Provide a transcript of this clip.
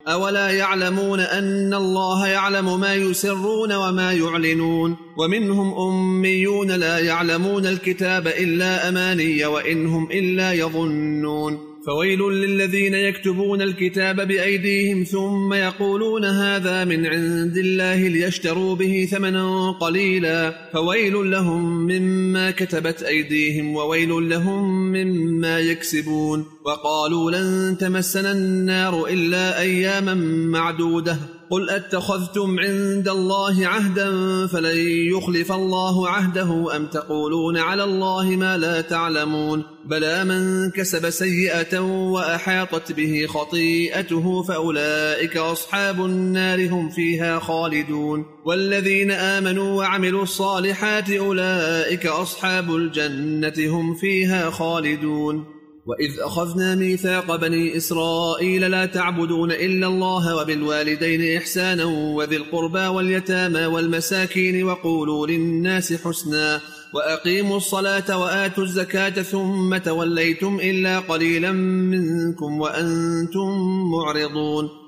أولا يعلمون أن الله يعلم ما يسرون وما يعلنون ومنهم أميون لا يعلمون الكتاب إلا أماني وإنهم إلا يظنون فويل للذين يكتبون الكتاب بأيديهم ثم يقولون هذا من عند الله ليشتروا به ثمنا قليلا فويل لهم مما كتبت أيديهم وويل لهم مما يكسبون وقالوا لن تمسنا النار إلا أياما معدودة قل أتخذتم عند الله عهدا فلن يخلف الله عهده أم تقولون على الله ما لا تعلمون بلى من كسب سيئة وأحاطت به خطيئته فأولئك أصحاب النار هم فيها خالدون والذين آمنوا وعملوا الصالحات أولئك أصحاب الجنة هم فيها خالدون وإذ أخذنا ميثاق بني إسرائيل لا تعبدون إلا الله وبالوالدين إحسانا وذي القربى واليتامى والمساكين وقولوا للناس حسنا وأقيموا الصلاة وآتوا الزكاة ثم توليتم إلا قليلا منكم وأنتم معرضون